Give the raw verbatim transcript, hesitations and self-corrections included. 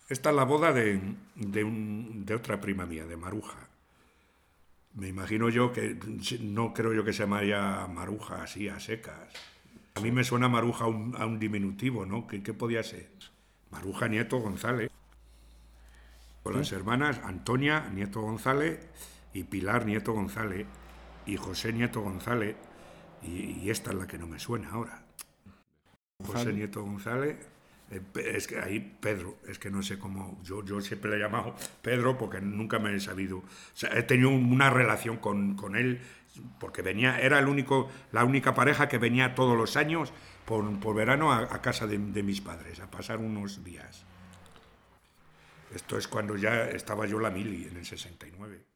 Esta es la boda de, de, un- de otra prima mía, de Maruja. Me imagino yo que, no creo yo que se llamaría Maruja así a secas. A mí me suena Maruja a un, a un diminutivo, ¿no? ¿Qué, qué podía ser? Maruja Nieto González. Con Sí. las hermanas Antonia Nieto González y Pilar Nieto González y José Nieto González. Y, y esta es la que no me suena ahora. José González. Nieto González, eh, es que ahí Pedro, es que no sé cómo, yo, yo siempre le he llamado Pedro porque nunca me he sabido, o sea, he tenido una relación con, con él porque venía, era el único, la única pareja que venía todos los años por, por verano a, a casa de, de mis padres, a pasar unos días. Esto es cuando ya estaba yo la mili, en el sesenta y nueve.